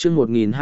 chương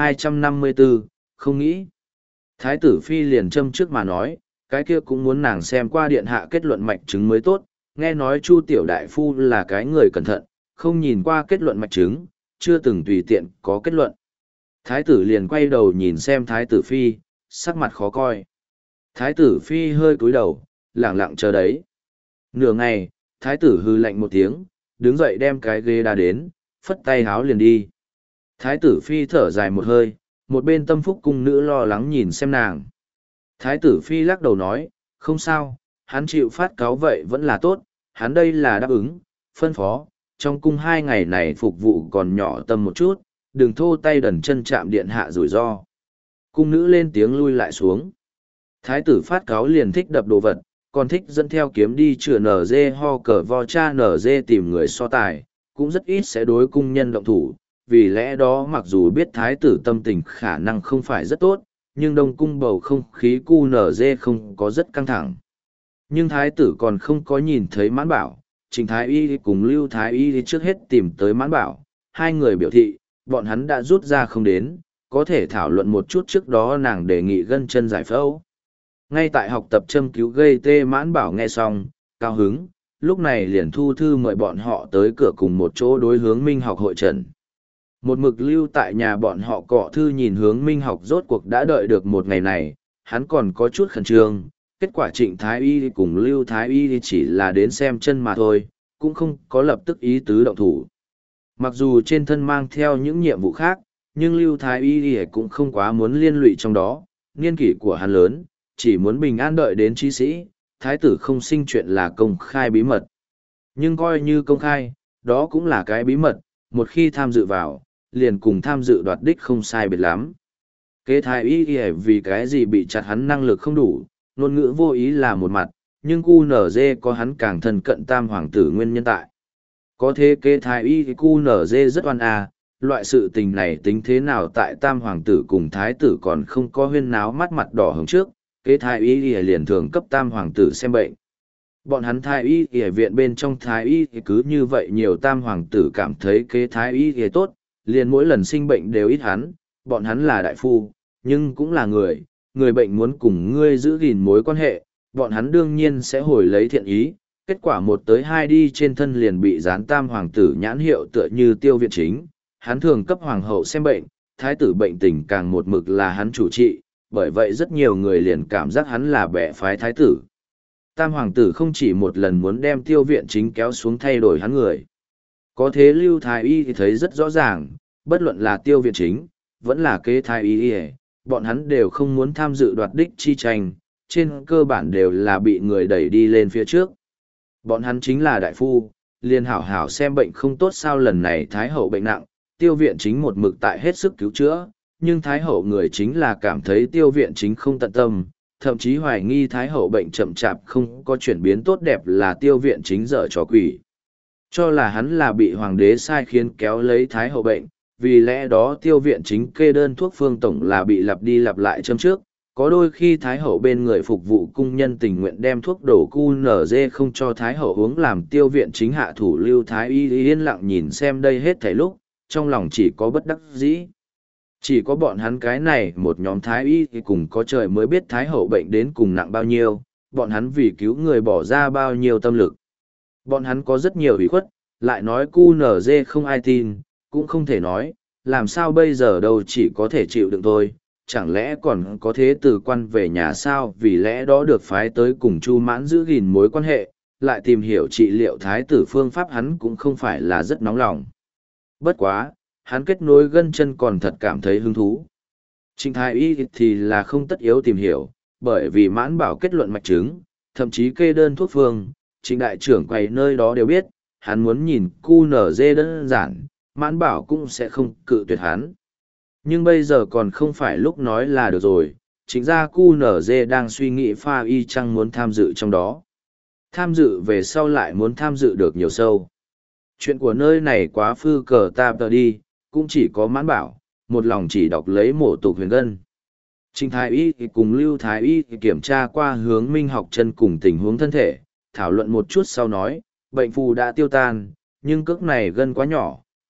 1254, không nghĩ. Thái tử Phi liền châm trước mà nói, cái kia cũng muốn nàng xem qua điện hạ kết luận mạch chứng mới tốt, nghe nói Chu Tiểu Đại Phu là cái người cẩn thận, không nhìn qua kết luận mạch chứng, chưa từng tùy tiện có kết luận. Thái tử liền quay đầu nhìn xem Thái tử Phi, sắc mặt khó coi. Thái tử Phi hơi cúi đầu, lẳng lặng chờ đấy. Nửa ngày, Thái tử hư lạnh một tiếng, đứng dậy đem cái ghế đá đến, phất tay háo liền đi. Thái tử Phi thở dài một hơi, một bên tâm phúc cung nữ lo lắng nhìn xem nàng. Thái tử Phi lắc đầu nói, không sao, hắn chịu phát cáo vậy vẫn là tốt, hắn đây là đáp ứng, phân phó, trong cung 2 ngày này phục vụ còn nhỏ tâm một chút, đừng thô tay đần chân chạm điện hạ rủi ro. Cung nữ lên tiếng lui lại xuống. Thái tử phát cáo liền thích đập đồ vật, còn thích dẫn theo kiếm đi chữa nở dê ho cờ vo cha nở dê tìm người so tài, cũng rất ít sẽ đối cung nhân động thủ. Vì lẽ đó mặc dù biết thái tử tâm tình khả năng không phải rất tốt, nhưng đông cung bầu không khí cu nở dê không có rất căng thẳng. Nhưng thái tử còn không có nhìn thấy mãn bảo, Trịnh Thái Y cùng Lưu Thái Y trước hết tìm tới mãn bảo, hai người biểu thị, bọn hắn đã rút ra không đến, có thể thảo luận một chút trước đó nàng đề nghị gân chân giải phẫu. Ngay tại học tập châm cứu gây tê mãn bảo nghe xong, cao hứng, lúc này liền thu thư mời bọn họ tới cửa cùng một chỗ đối hướng minh học hội trần. Một mực lưu tại nhà bọn họ cọ thư nhìn hướng minh học rốt cuộc đã đợi được một ngày này, hắn còn có chút khẩn trương. Kết quả Trịnh Thái Y cùng Lưu Thái Y chỉ là đến xem chân mà thôi, cũng không có lập tức ý tứ động thủ. Mặc dù trên thân mang theo những nhiệm vụ khác, nhưng Lưu Thái Y cũng không quá muốn liên lụy trong đó, niên kỷ của hắn lớn, chỉ muốn bình an đợi đến trí sĩ, thái tử không sinh chuyện là công khai bí mật. Nhưng coi như công khai, đó cũng là cái bí mật, một khi tham dự vào, liền cùng tham dự đoạt đích không sai biệt lắm. Kế Thái Y vì cái gì bị chặt hắn năng lực không đủ, ngôn ngữ vô ý là một mặt, nhưng QNZ có hắn càng thân cận tam hoàng tử nguyên nhân tại. Có thế kế Thái Y QNZ rất oan loại sự tình này tính thế nào tại tam hoàng tử cùng thái tử còn không có huyên náo mắt mặt đỏ hứng trước, kế Thái Y liền thường cấp tam hoàng tử xem bệnh. Bọn hắn Thái Y ở viện bên trong Thái Y cứ như vậy nhiều tam hoàng tử cảm thấy kế Thái Y tốt, liền mỗi lần sinh bệnh đều ít hắn, bọn hắn là đại phu, nhưng cũng là người bệnh muốn cùng ngươi giữ gìn mối quan hệ, bọn hắn đương nhiên sẽ hồi lấy thiện ý, kết quả 1 tới 2 đi trên thân liền bị dán tam hoàng tử nhãn hiệu tựa như Tiêu Viện Chính, hắn thường cấp hoàng hậu xem bệnh, thái tử bệnh tình càng một mực là hắn chủ trị, bởi vậy rất nhiều người liền cảm giác hắn là bẻ phái thái tử. Tam hoàng tử không chỉ một lần muốn đem Tiêu Viện Chính kéo xuống thay đổi hắn người. Có thế Lưu Thái Y thì thấy rất rõ ràng, bất luận là Tiêu Viện Chính, vẫn là kế Thái Y, bọn hắn đều không muốn tham dự đoạt đích chi tranh, trên cơ bản đều là bị người đẩy đi lên phía trước. Bọn hắn chính là đại phu, liền hảo hảo xem bệnh không tốt sao lần này Thái hậu bệnh nặng, Tiêu Viện Chính một mực tại hết sức cứu chữa, nhưng Thái hậu người chính là cảm thấy Tiêu Viện Chính không tận tâm, thậm chí hoài nghi Thái hậu bệnh chậm chạp không có chuyển biến tốt đẹp là Tiêu Viện Chính dở trò quỷ. Cho là hắn là bị hoàng đế sai khiến kéo lấy Thái hậu bệnh, vì lẽ đó Tiêu Viện Chính kê đơn thuốc phương tổng là bị lặp đi lặp lại châm trước, có đôi khi Thái hậu bên người phục vụ cung nhân tình nguyện đem thuốc đổ QNZ không cho Thái hậu uống làm Tiêu Viện Chính hạ thủ Lưu Thái Y yên lặng nhìn xem đây hết thảy lúc, trong lòng chỉ có bất đắc dĩ. Chỉ có bọn hắn cái này một nhóm Thái Y thì cùng có trời mới biết Thái hậu bệnh đến cùng nặng bao nhiêu, bọn hắn vì cứu người bỏ ra bao nhiêu tâm lực. Bọn hắn có rất nhiều ủy khuất, lại nói QNZ không ai tin, cũng không thể nói, làm sao bây giờ đâu chỉ có thể chịu đựng thôi, chẳng lẽ còn có thế tử quan về nhà sao, vì lẽ đó được phái tới cùng Chu Mãn giữ gìn mối quan hệ, lại tìm hiểu trị liệu thái tử phương pháp hắn cũng không phải là rất nóng lòng. Bất quá, hắn kết nối gân chân còn thật cảm thấy hứng thú. Trịnh Thái Y thì là không tất yếu tìm hiểu, bởi vì Mãn Bảo kết luận mạch chứng, thậm chí kê đơn thuốc phương, Trịnh đại trưởng quầy nơi đó đều biết, hắn muốn nhìn QNZ đơn giản, Mãn Bảo cũng sẽ không cự tuyệt hắn. Nhưng bây giờ còn không phải lúc nói là được rồi, chính ra QNZ đang suy nghĩ pha y chăng muốn tham dự trong đó. Tham dự về sau lại muốn tham dự được nhiều sâu. Chuyện của nơi này quá phư cờ ta tờ đi, cũng chỉ có Mãn Bảo, một lòng chỉ đọc lấy mổ tục huyền gân. Trịnh Thái Y cùng Lưu Thái Y kiểm tra qua hướng minh học chân cùng tình huống thân thể, thảo luận một chút sau nói, bệnh phù đã tiêu tan, nhưng cước này gân quá nhỏ,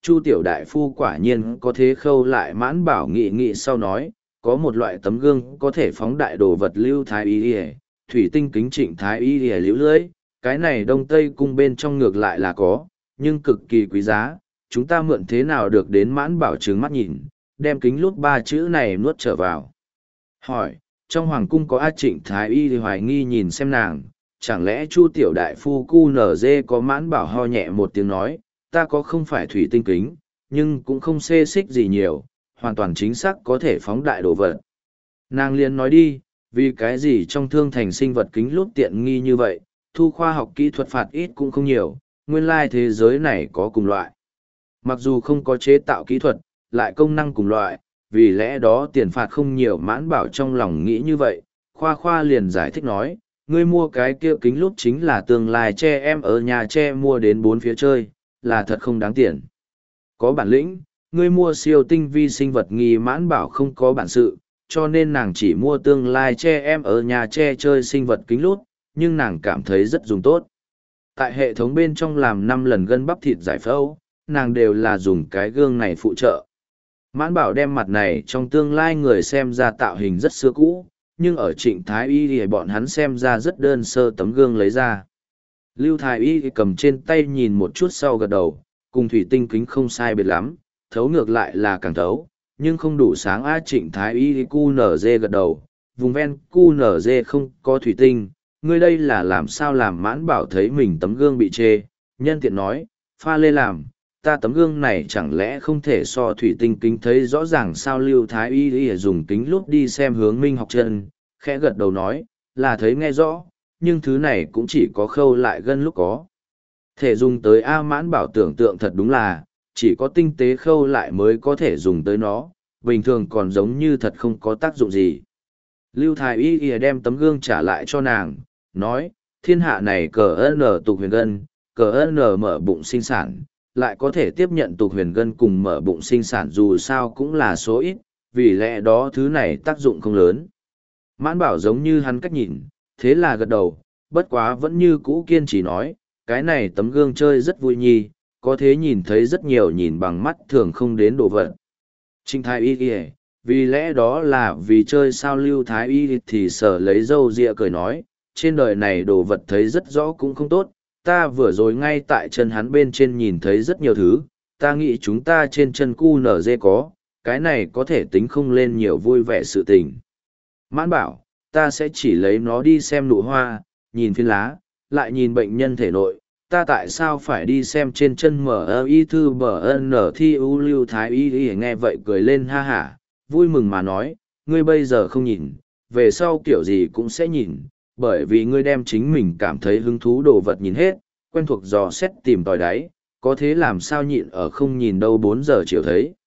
Chu tiểu đại phu quả nhiên có thế khâu lại Mãn Bảo nghị nghị sau nói, có một loại tấm gương có thể phóng đại đồ vật lưu thái y y, thủy tinh kính Trịnh thái y y liễu lưới, cái này Đông Tây cung bên trong ngược lại là có, nhưng cực kỳ quý giá, chúng ta mượn thế nào được đến Mãn Bảo trừng mắt nhìn, đem kính lút ba chữ này nuốt trở vào. Hỏi, trong hoàng cung có A Trịnh thái y thì hoài nghi nhìn xem nàng, chẳng lẽ Chu tiểu đại phu cu nở dê có Mãn Bảo ho nhẹ một tiếng nói, ta có không phải thủy tinh kính, nhưng cũng không xê xích gì nhiều, hoàn toàn chính xác có thể phóng đại đồ vật. Nàng liền nói đi, vì cái gì trong thương thành sinh vật kính lúp tiện nghi như vậy, thu khoa học kỹ thuật phạt ít cũng không nhiều, nguyên lai thế giới này có cùng loại. Mặc dù không có chế tạo kỹ thuật, lại công năng cùng loại, vì lẽ đó tiền phạt không nhiều. Mãn Bảo trong lòng nghĩ như vậy, khoa liền giải thích nói, ngươi mua cái kia kính lúp chính là tương lai che em ở nhà che mua đến bốn phía chơi, là thật không đáng tiền. Có bản lĩnh, ngươi mua siêu tinh vi sinh vật nghi. Mãn Bảo không có bản sự, cho nên nàng chỉ mua tương lai che em ở nhà che chơi sinh vật kính lút, nhưng nàng cảm thấy rất dùng tốt. Tại hệ thống bên trong làm 5 lần gân bắp thịt giải phẫu, nàng đều là dùng cái gương này phụ trợ. Mãn Bảo đem mặt này trong tương lai người xem ra tạo hình rất xưa cũ, nhưng ở Trịnh thái y thì bọn hắn xem ra rất đơn sơ, tấm gương lấy ra. Lưu thái y cầm trên tay nhìn một chút sau gật đầu, cùng thủy tinh kính không sai biệt lắm, thấu ngược lại là càng thấu, nhưng không đủ sáng. A Trịnh thái y cu nở dê gật đầu, vùng ven cu nở dê không có thủy tinh, ngươi đây là làm sao làm. Mãn Bảo thấy mình tấm gương bị chê, nhân tiện nói, pha lê làm, ta tấm gương này chẳng lẽ không thể so thủy tinh kính thấy rõ ràng sao. Lưu thái y dùng kính lúp đi xem Hướng Minh học chân, khẽ gật đầu nói, là thấy nghe rõ, nhưng thứ này cũng chỉ có khâu lại gân lúc có thể dùng tới. A Mãn Bảo tưởng tượng thật đúng là, chỉ có tinh tế khâu lại mới có thể dùng tới nó, bình thường còn giống như thật không có tác dụng gì. Lưu thái y đem tấm gương trả lại cho nàng, nói, thiên hạ này cờ n tục huyền gân, cờ n mở bụng sinh sản, lại có thể tiếp nhận tục huyền gân cùng mở bụng sinh sản dù sao cũng là số ít, vì lẽ đó thứ này tác dụng không lớn. Mãn Bảo giống như hắn cách nhìn, thế là gật đầu, bất quá vẫn như cũ kiên trì nói, cái này tấm gương chơi rất vui nhi, có thế nhìn thấy rất nhiều nhìn bằng mắt thường không đến đồ vật. Trịnh thái y kìa, vì lẽ đó là vì chơi sao. Lưu thái y thì sở lấy râu ria cười nói, trên đời này đồ vật thấy rất rõ cũng không tốt, ta vừa rồi ngay tại chân hắn bên trên nhìn thấy rất nhiều thứ, ta nghĩ chúng ta trên chân cu nở dê có, cái này có thể tính không lên nhiều vui vẻ sự tình. Mãn Bảo, ta sẽ chỉ lấy nó đi xem nụ hoa, nhìn phiến lá, lại nhìn bệnh nhân thể nội, ta tại sao phải đi xem trên chân mở y thư bờ n thi u. Lưu thái y nghe vậy cười lên ha hả, vui mừng mà nói, ngươi bây giờ không nhìn, về sau kiểu gì cũng sẽ nhìn, bởi vì ngươi đem chính mình cảm thấy hứng thú đồ vật nhìn hết, quen thuộc dò xét tìm tòi đáy, có thế làm sao nhịn ở không nhìn đâu 4 giờ chiều thấy.